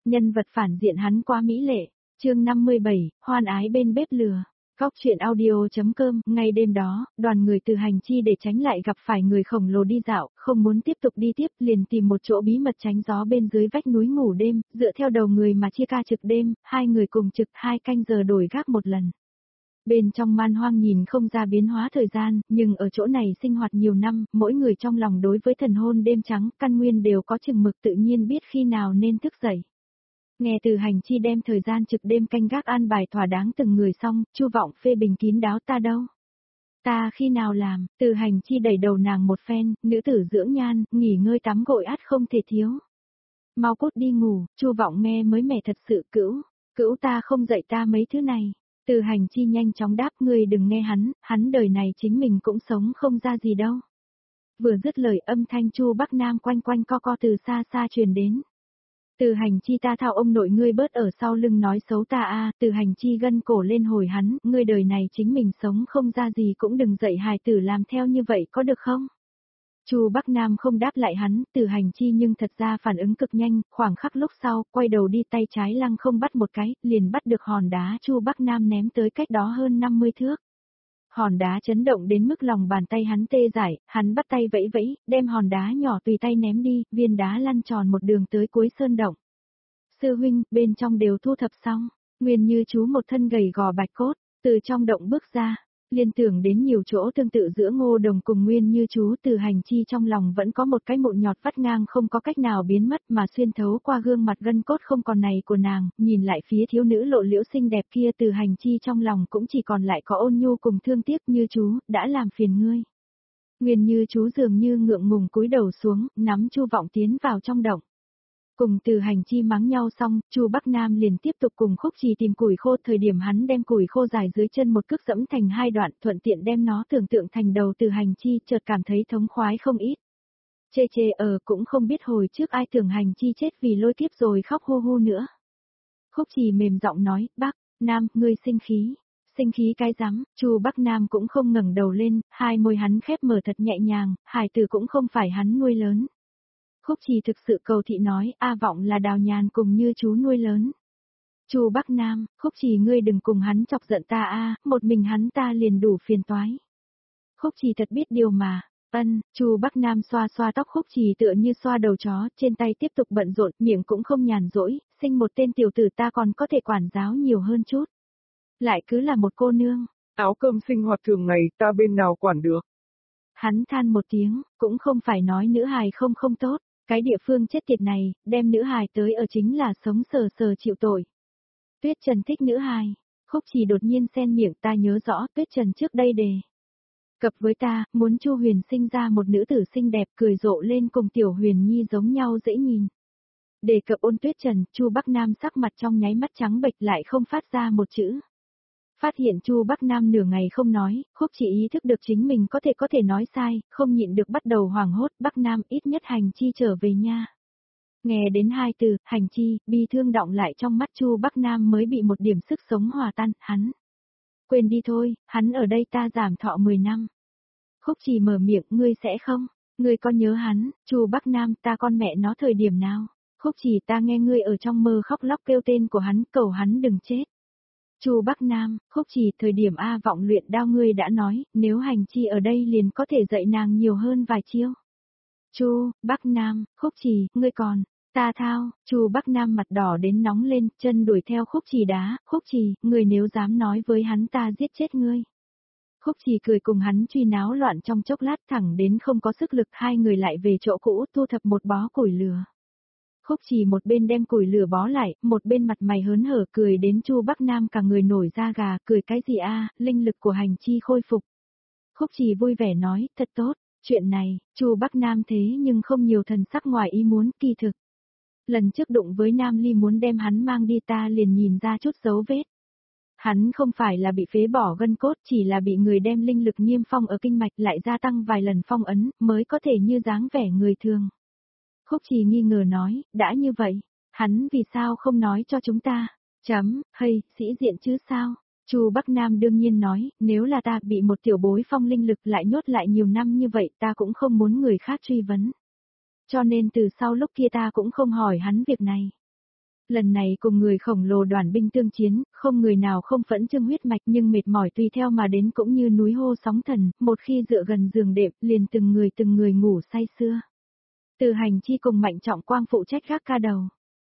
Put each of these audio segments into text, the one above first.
Nhân vật phản diện hắn quá mỹ lệ. Chương 57, hoan ái bên bếp lửa. Góc truyện audio.com. Ngay đêm đó, đoàn người từ hành chi để tránh lại gặp phải người khổng lồ đi dạo, không muốn tiếp tục đi tiếp, liền tìm một chỗ bí mật tránh gió bên dưới vách núi ngủ đêm, dựa theo đầu người mà chia ca trực đêm, hai người cùng trực 2 canh giờ đổi gác một lần. Bên trong man hoang nhìn không ra biến hóa thời gian, nhưng ở chỗ này sinh hoạt nhiều năm, mỗi người trong lòng đối với thần hôn đêm trắng, căn nguyên đều có chừng mực, tự nhiên biết khi nào nên thức dậy. Nghe từ hành chi đem thời gian trực đêm canh gác an bài thỏa đáng từng người xong, Chu Vọng phê bình kín đáo: ta đâu? Ta khi nào làm? Từ hành chi đẩy đầu nàng một phen: nữ tử dưỡng nhan, nghỉ ngơi tắm gội ắt không thể thiếu. Mau cút đi ngủ. Chu Vọng nghe mới mẻ thật sự: cữu ta không dạy ta mấy thứ này. Từ hành chi nhanh chóng đáp: ngươi đừng nghe hắn đời này chính mình cũng sống không ra gì đâu. Vừa dứt lời, âm thanh Chu Bắc Nam quanh quanh co co từ xa xa truyền đến. Từ hành chi, ta thao ông nội ngươi bớt ở sau lưng nói xấu ta a. Từ hành chi gân cổ lên hồi hắn: ngươi đời này chính mình sống không ra gì cũng đừng dạy hài tử làm theo như vậy có được không? Chu Bắc Nam không đáp lại hắn, từ hành chi nhưng thật ra phản ứng cực nhanh, khoảng khắc lúc sau, quay đầu đi tay trái lăng không bắt một cái, liền bắt được hòn đá Chu Bắc Nam ném tới cách đó hơn 50 thước. Hòn đá chấn động đến mức lòng bàn tay hắn tê dại, hắn bắt tay vẫy vẫy, đem hòn đá nhỏ tùy tay ném đi, viên đá lăn tròn một đường tới cuối sơn động. Sư huynh, bên trong đều thu thập xong. Nguyên Như Chú một thân gầy gò bạch cốt, từ trong động bước ra, liên tưởng đến nhiều chỗ tương tự giữa Ngô Đồng cùng Nguyên Như Chú, từ hành chi trong lòng vẫn có một cái mụn nhọt vắt ngang không có cách nào biến mất mà xuyên thấu qua gương mặt gân cốt không còn này của nàng, nhìn lại phía thiếu nữ lộ liễu xinh đẹp kia, từ hành chi trong lòng cũng chỉ còn lại có ôn nhu cùng thương tiếc. Như Chú, đã làm phiền ngươi. Nguyên Như Chú dường như ngượng ngùng cúi đầu xuống, nắm Chu Vọng tiến vào trong động. Cùng từ hành chi mắng nhau xong, Chu Bắc Nam liền tiếp tục cùng Khúc Trì tìm củi khô, thời điểm hắn đem củi khô dài dưới chân một cước dẫm thành hai đoạn, thuận tiện đem nó tưởng tượng thành đầu từ hành chi, chợt cảm thấy thống khoái không ít. Chê cũng không biết hồi trước ai tưởng hành chi chết vì lôi kiếp rồi khóc hu hu nữa. Khúc Trì mềm giọng nói: Bắc Nam, ngươi sinh khí. Sinh khí cái rắm? Chu Bắc Nam cũng không ngẩng đầu lên, hai môi hắn khép mở thật nhẹ nhàng, hài tử cũng không phải hắn nuôi lớn. Khúc Trì thực sự cầu thị nói: A Vọng là Đào Nhàn cùng Như Chú nuôi lớn. Chu Bắc Nam, Khúc Trì ngươi đừng cùng hắn chọc giận ta a, một mình hắn ta liền đủ phiền toái. Khúc Trì thật biết điều mà. Chu Bắc Nam xoa xoa tóc Khúc Trì tựa như xoa đầu chó, trên tay tiếp tục bận rộn, miệng cũng không nhàn rỗi, sinh một tên tiểu tử ta còn có thể quản giáo nhiều hơn chút. Lại cứ là một cô nương, áo cơm sinh hoạt thường ngày ta bên nào quản được. Hắn than một tiếng, cũng không phải nói nữ hài không tốt. Cái địa phương chết tiệt này, đem nữ hài tới ở chính là sống sờ sờ chịu tội. Tuyết Trần thích nữ hài. Khúc Trì đột nhiên xen miệng: ta nhớ rõ Tuyết Trần trước đây đề cập với ta, muốn Chu Huyền sinh ra một nữ tử xinh đẹp, cười rộ lên cùng Tiểu Huyền Nhi giống nhau dễ nhìn. Đề cập ôn Tuyết Trần, Chu Bắc Nam sắc mặt trong nháy mắt trắng bệch, lại không phát ra một chữ. Phát hiện Chu Bắc Nam nửa ngày không nói, Khúc Trì ý thức được chính mình có thể nói sai, không nhịn được bắt đầu hoảng hốt: Bắc Nam, ít nhất hành chi trở về nha. Nghe đến hai từ, hành chi, bi thương đọng lại trong mắt Chu Bắc Nam mới bị một điểm sức sống hòa tan, hắn. Quên đi thôi, hắn ở đây ta giảm thọ 10 năm. Khúc Trì mở miệng: ngươi sẽ không? Ngươi có nhớ hắn? Chu Bắc Nam: ta con mẹ nó thời điểm nào? Khúc Trì: ta nghe ngươi ở trong mơ khóc lóc kêu tên của hắn, cầu hắn đừng chết. Chu Bắc Nam: Khúc Trì, thời điểm A Vọng luyện đao ngươi đã nói, nếu hành chi ở đây liền có thể dạy nàng nhiều hơn vài chiêu. Chu Bắc Nam: Khúc Trì, ngươi còn, ta thao. Chu Bắc Nam mặt đỏ đến nóng lên, chân đuổi theo Khúc Trì đá: Khúc Trì, ngươi nếu dám nói với hắn ta giết chết ngươi. Khúc Trì cười cùng hắn truy náo loạn trong chốc lát, thẳng đến không có sức lực, hai người lại về chỗ cũ thu thập một bó củi lửa. Khúc Trì một bên đem củi lửa bó lại, một bên mặt mày hớn hở cười đến Chu Bắc Nam cả người nổi da gà: cười cái gì a, linh lực của hành chi khôi phục. Khúc Trì vui vẻ nói: thật tốt. Chuyện này, Chu Bắc Nam thế nhưng không nhiều thần sắc ngoài ý muốn, kỳ thực. Lần trước đụng với Nam Ly muốn đem hắn mang đi ta liền nhìn ra chút dấu vết. Hắn không phải là bị phế bỏ gân cốt, chỉ là bị người đem linh lực niêm phong ở kinh mạch, lại gia tăng vài lần phong ấn, mới có thể như dáng vẻ người thường. Khúc Trì nghi ngờ nói: đã như vậy, hắn vì sao không nói cho chúng ta? Hay, sĩ diện chứ sao? Chu Bắc Nam đương nhiên nói: nếu là ta bị một tiểu bối phong linh lực lại nhốt lại nhiều năm như vậy, ta cũng không muốn người khác truy vấn. Cho nên từ sau lúc kia ta cũng không hỏi hắn việc này. Lần này cùng người khổng lồ đoàn binh tương chiến, không người nào không phẫn trương huyết mạch nhưng mệt mỏi tùy theo mà đến cũng như núi hô sóng thần, một khi dựa gần giường đệm liền từng người ngủ say sưa. Từ Hành Chi cùng Mạnh Trọng Quang phụ trách gác ca đầu.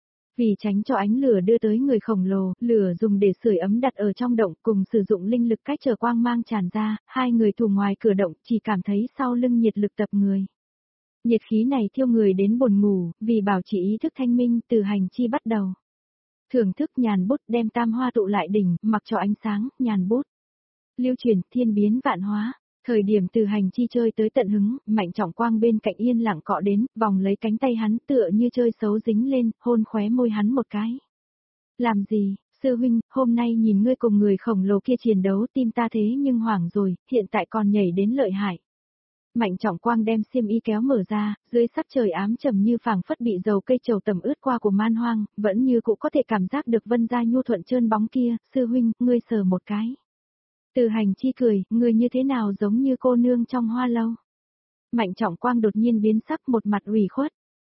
Vì tránh cho ánh lửa đưa tới người khổng lồ, lửa dùng để sưởi ấm đặt ở trong động cùng sử dụng linh lực cách trở quang mang tràn ra, hai người thủ ngoài cửa động chỉ cảm thấy sau lưng nhiệt lực tập người. Nhiệt khí này thiêu người đến buồn ngủ, vì bảo trì ý thức thanh minh Từ Hành Chi bắt đầu. Thưởng thức nhàn bút đem tam hoa tụ lại đỉnh, mặc cho ánh sáng, nhàn bút. Lưu truyền, thiên biến vạn hóa. Thời điểm Từ Hành Chi chơi tới tận hứng, Mạnh Trọng Quang bên cạnh yên lặng cọ đến, vòng lấy cánh tay hắn tựa như chơi xấu dính lên, hôn khóe môi hắn một cái. Làm gì, sư huynh, hôm nay nhìn ngươi cùng người khổng lồ kia chiến đấu tim ta thế nhưng hoảng rồi, hiện tại còn nhảy đến lợi hại. Mạnh Trọng Quang đem xiêm y kéo mở ra, dưới sắc trời ám trầm như phảng phất bị dầu cây trầu tẩm ướt qua của man hoang, vẫn như cũng có thể cảm giác được vân gia nhu thuận trơn bóng kia, sư huynh, ngươi sờ một cái. Từ Hành Chi cười, người như thế nào giống như cô nương trong hoa lâu. Mạnh Trọng Quang đột nhiên biến sắc một mặt ủy khuất.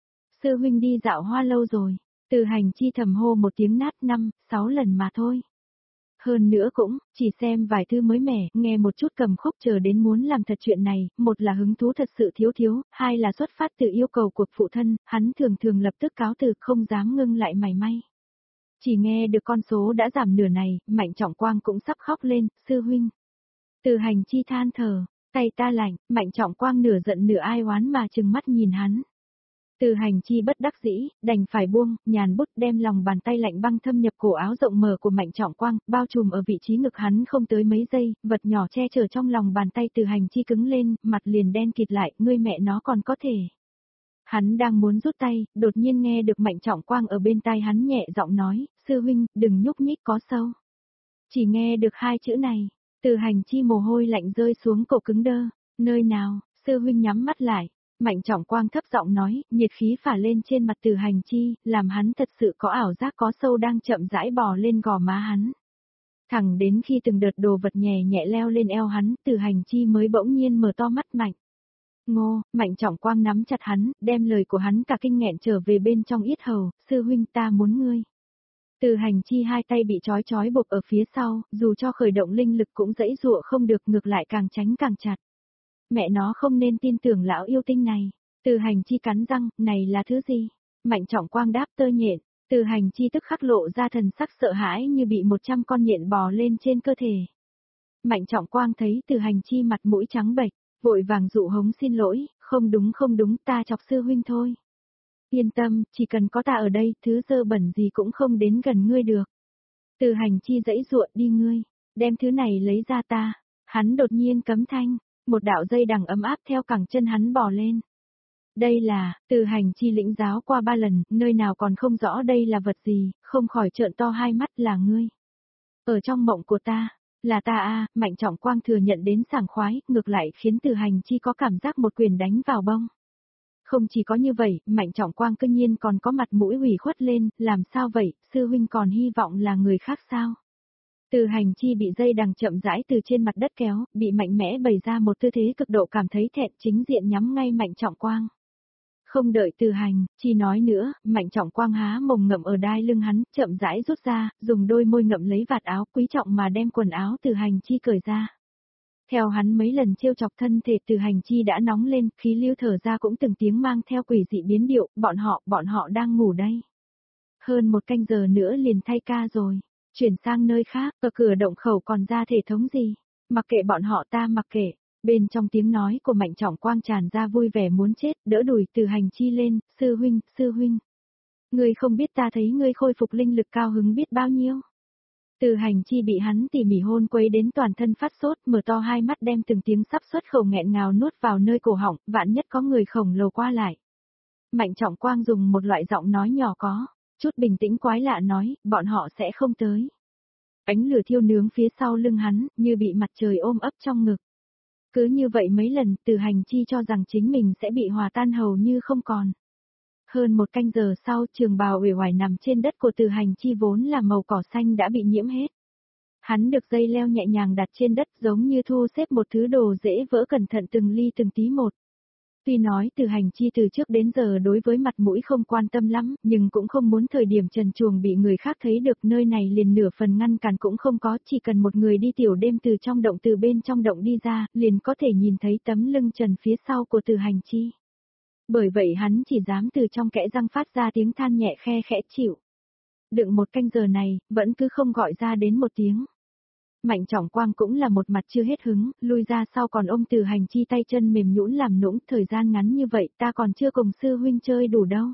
Sư huynh đi dạo hoa lâu rồi, Từ Hành Chi thầm hô một tiếng nát 5-6 lần mà thôi. Hơn nữa cũng, chỉ xem vài thứ mới mẻ, nghe một chút cầm khúc chờ đến muốn làm thật chuyện này, một là hứng thú thật sự thiếu, hai là xuất phát từ yêu cầu của phụ thân, hắn thường lập tức cáo từ không dám ngưng lại mảy may. Chỉ nghe được con số đã giảm nửa này, Mạnh Trọng Quang cũng sắp khóc lên, sư huynh. Từ Hành Chi than thở, tay ta lạnh, Mạnh Trọng Quang nửa giận nửa ai oán mà trừng mắt nhìn hắn. Từ Hành Chi bất đắc dĩ, đành phải buông, nhàn bút đem lòng bàn tay lạnh băng thâm nhập cổ áo rộng mở của Mạnh Trọng Quang, bao trùm ở vị trí ngực hắn không tới mấy giây, vật nhỏ che chở trong lòng bàn tay Từ Hành Chi cứng lên, mặt liền đen kịt lại, ngươi mẹ nó còn có thể. Hắn đang muốn rút tay, đột nhiên nghe được Mạnh Trọng Quang ở bên tai hắn nhẹ giọng nói, sư huynh, đừng nhúc nhích có sâu. Chỉ nghe được hai chữ này, Từ Hành Chi mồ hôi lạnh rơi xuống cổ cứng đơ, nơi nào, sư huynh nhắm mắt lại. Mạnh Trọng Quang thấp giọng nói, nhiệt khí phả lên trên mặt Từ Hành Chi, làm hắn thật sự có ảo giác có sâu đang chậm rãi bò lên gò má hắn. Thẳng đến khi từng đợt đồ vật nhẹ nhẹ leo lên eo hắn, Từ Hành Chi mới bỗng nhiên mở to mắt mạnh. Ngô, Mạnh Trọng Quang nắm chặt hắn, đem lời của hắn cả kinh nghẹn trở về bên trong yết hầu, sư huynh ta muốn ngươi. Từ Hành Chi hai tay bị trói buộc ở phía sau, dù cho khởi động linh lực cũng dãy dụa không được, ngược lại càng tránh càng chặt. Mẹ nó không nên tin tưởng lão yêu tinh này. Từ Hành Chi cắn răng, này là thứ gì? Mạnh Trọng Quang đáp tơ nhện. Từ Hành Chi tức khắc lộ ra thần sắc sợ hãi như bị 100 con nhện bò lên trên cơ thể. Mạnh Trọng Quang thấy Từ Hành Chi mặt mũi trắng bệch, vội vàng dụ hống xin lỗi, không đúng ta chọc sư huynh thôi. Yên tâm, chỉ cần có ta ở đây, thứ dơ bẩn gì cũng không đến gần ngươi được. Từ Hành Chi dãy dụa đi ngươi, đem thứ này lấy ra ta. Hắn đột nhiên cấm thanh, một đạo dây đằng ấm áp theo cẳng chân hắn bò lên. Đây là, Từ Hành Chi lĩnh giáo qua 3 lần, nơi nào còn không rõ đây là vật gì, không khỏi trợn to hai mắt là ngươi. Ở trong mộng của ta, là ta a. Mạnh Trọng Quang thừa nhận đến sảng khoái, ngược lại khiến Từ Hành Chi có cảm giác một quyền đánh vào bông. Không chỉ có như vậy, Mạnh Trọng Quang cư nhiên còn có mặt mũi ủy khuất lên, làm sao vậy, sư huynh còn hy vọng là người khác sao? Từ Hành Chi bị dây đằng chậm rãi từ trên mặt đất kéo, bị mạnh mẽ bày ra một tư thế cực độ cảm thấy thẹn, chính diện nhắm ngay Mạnh Trọng Quang. Không đợi Từ Hành Chi nói nữa, Mạnh Trọng Quang há mồm ngậm ở đai lưng hắn, chậm rãi rút ra, dùng đôi môi ngậm lấy vạt áo, quý trọng mà đem quần áo Từ Hành Chi cởi ra. Theo hắn mấy lần trêu chọc thân thể Từ Hành Chi đã nóng lên, khí lưu thở ra cũng từng tiếng mang theo quỷ dị biến điệu, bọn họ đang ngủ đây. Hơn 1 canh giờ nữa liền thay ca rồi. Chuyển sang nơi khác, ở cửa động khẩu còn ra thể thống gì? Mặc kệ bọn họ ta mặc kệ. Bên trong tiếng nói của Mạnh Trọng Quang tràn ra vui vẻ muốn chết, đỡ đùi Từ Hành Chi lên, sư huynh. Ngươi không biết ta thấy ngươi khôi phục linh lực cao hứng biết bao nhiêu. Từ Hành Chi bị hắn tỉ mỉ hôn quấy đến toàn thân phát sốt, mở to hai mắt đem từng tiếng sắp xuất khẩu nghẹn ngào nuốt vào nơi cổ họng, vạn nhất có người khổng lồ qua lại. Mạnh Trọng Quang dùng một loại giọng nói nhỏ có chút bình tĩnh quái lạ nói, bọn họ sẽ không tới. Ánh lửa thiêu nướng phía sau lưng hắn, như bị mặt trời ôm ấp trong ngực. Cứ như vậy mấy lần, Từ Hành Chi cho rằng chính mình sẽ bị hòa tan hầu như không còn. Hơn 1 canh giờ sau, trường bào uể oải nằm trên đất của Từ Hành Chi vốn là màu cỏ xanh đã bị nhiễm hết. Hắn được dây leo nhẹ nhàng đặt trên đất giống như thu xếp một thứ đồ dễ vỡ cẩn thận từng ly từng tí một. Tuy nói Từ Hành Chi từ trước đến giờ đối với mặt mũi không quan tâm lắm, nhưng cũng không muốn thời điểm trần truồng bị người khác thấy được, nơi này liền nửa phần ngăn cản cũng không có, chỉ cần một người đi tiểu đêm từ bên trong động đi ra, liền có thể nhìn thấy tấm lưng trần phía sau của Từ Hành Chi. Bởi vậy hắn chỉ dám từ trong kẽ răng phát ra tiếng than nhẹ khe khẽ chịu. Đựng một canh giờ này, vẫn cứ không gọi ra đến một tiếng. Mạnh Trọng Quang cũng là một mặt chưa hết hứng, lui ra sau còn ôm Từ Hành Chi tay chân mềm nhũn làm nũng, thời gian ngắn như vậy ta còn chưa cùng sư huynh chơi đủ đâu.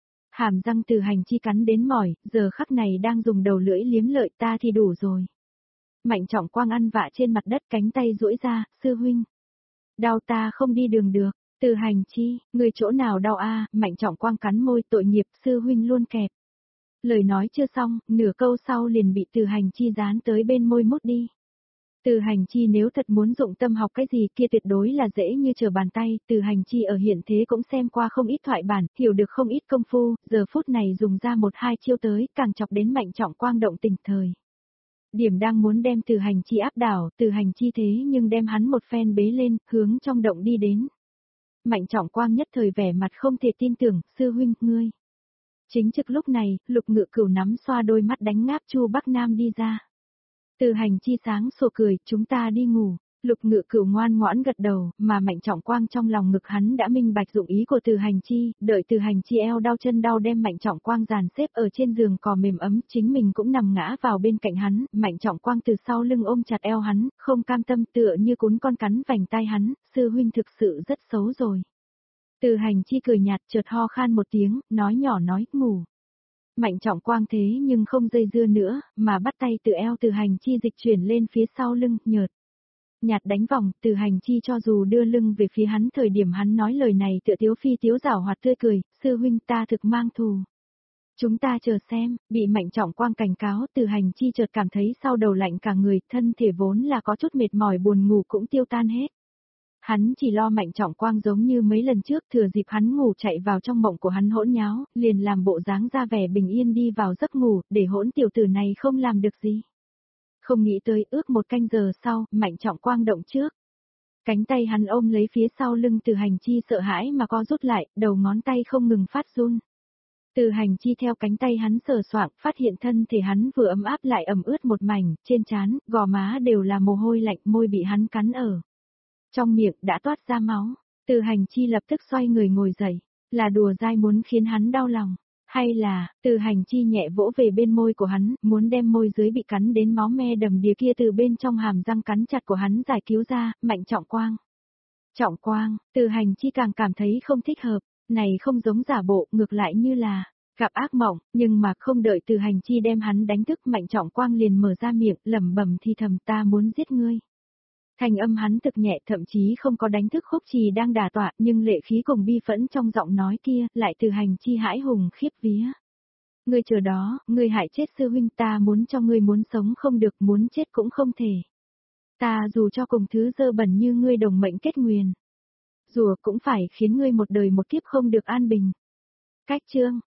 Hàm răng Từ Hành Chi cắn đến mỏi, giờ khắc này đang dùng đầu lưỡi liếm lợi, ta thì đủ rồi. Mạnh Trọng Quang ăn vạ trên mặt đất, cánh tay duỗi ra, sư huynh. Đau, ta không đi đường được. Từ Hành Chi, người chỗ nào đau a? Mạnh Trọng Quang cắn môi, tội nghiệp, sư huynh luôn kẹp. Lời nói chưa xong, nửa câu sau liền bị Từ Hành Chi dán tới bên môi mút đi. Từ Hành Chi nếu thật muốn dụng tâm học cái gì kia tuyệt đối là dễ như trở bàn tay, Từ Hành Chi ở hiện thế cũng xem qua không ít thoại bản, hiểu được không ít công phu, giờ phút này dùng ra một hai chiêu tới, càng chọc đến Mạnh Trọng Quang động tình thời. Điểm đang muốn đem Từ Hành Chi áp đảo, Từ Hành Chi thế nhưng đem hắn một phen bế lên, hướng trong động đi đến. Mạnh Trọng Quang nhất thời vẻ mặt không thể tin tưởng, sư huynh, ngươi. Chính trực lúc này, Lục Ngự Cửu nắm xoa đôi mắt đánh ngáp Chu Bắc Nam đi ra. Từ Hành Chi sáng sủa cười, chúng ta đi ngủ. Lục Ngự Cửu ngoan ngoãn gật đầu, mà Mạnh Trọng Quang trong lòng ngực hắn đã minh bạch dụng ý của Từ Hành Chi, đợi Từ Hành Chi eo đau chân đau đem Mạnh Trọng Quang dàn xếp ở trên giường cò mềm ấm, chính mình cũng nằm ngã vào bên cạnh hắn, Mạnh Trọng Quang từ sau lưng ôm chặt eo hắn, không cam tâm tựa như cún con cắn vành tai hắn, sư huynh thực sự rất xấu rồi. Từ Hành Chi cười nhạt chợt ho khan một tiếng, nói nhỏ nói, ngủ. Mạnh Trọng Quang thế nhưng không dây dưa nữa, mà bắt tay từ eo Từ Hành Chi dịch chuyển lên phía sau lưng, nhợt. Nhạt đánh vòng, Từ Hành Chi cho dù đưa lưng về phía hắn thời điểm hắn nói lời này tựa tiếu phi tiếu giảo hoạt tươi cười, sư huynh ta thực mang thù. Chúng ta chờ xem, bị Mạnh Trọng Quang cảnh cáo, Từ Hành Chi chợt cảm thấy sau đầu lạnh cả người, thân thể vốn là có chút mệt mỏi buồn ngủ cũng tiêu tan hết. Hắn chỉ lo Mạnh Trọng Quang giống như mấy lần trước thừa dịp hắn ngủ chạy vào trong mộng của hắn hỗn nháo, liền làm bộ dáng ra vẻ bình yên đi vào giấc ngủ, để hỗn tiểu tử này không làm được gì. Không nghĩ tới ước một canh giờ sau, Mạnh Trọng Quang động trước. Cánh tay hắn ôm lấy phía sau lưng Từ Hành Chi sợ hãi mà co rút lại, đầu ngón tay không ngừng phát run. Từ Hành Chi theo cánh tay hắn sờ soạng, phát hiện thân thể hắn vừa ấm áp lại ẩm ướt một mảnh, trên trán, gò má đều là mồ hôi lạnh, môi bị hắn cắn ở. Trong miệng đã toát ra máu, Từ Hành Chi lập tức xoay người ngồi dậy, là đùa dai muốn khiến hắn đau lòng, hay là, Từ Hành Chi nhẹ vỗ về bên môi của hắn, muốn đem môi dưới bị cắn đến máu me đầm đìa kia từ bên trong hàm răng cắn chặt của hắn giải cứu ra, Mạnh Trọng Quang. Trọng Quang, Từ Hành Chi càng cảm thấy không thích hợp, này không giống giả bộ, ngược lại như là gặp ác mộng, nhưng mà không đợi Từ Hành Chi đem hắn đánh thức, Mạnh Trọng Quang liền mở ra miệng, lẩm bẩm thì thầm, ta muốn giết ngươi. Thành âm hắn thực nhẹ, thậm chí không có đánh thức Khúc Trì đang đả tọa, nhưng lệ khí cùng bi phẫn trong giọng nói kia, lại Từ Hành Chi hãi hùng khiếp vía. Ngươi chờ đó, ngươi hại chết sư huynh, ta muốn cho ngươi muốn sống không được, muốn chết cũng không thể. Ta dù cho cùng thứ dơ bẩn như ngươi đồng mệnh kết nguyền, rùa cũng phải khiến ngươi một đời một kiếp không được an bình. Cách chương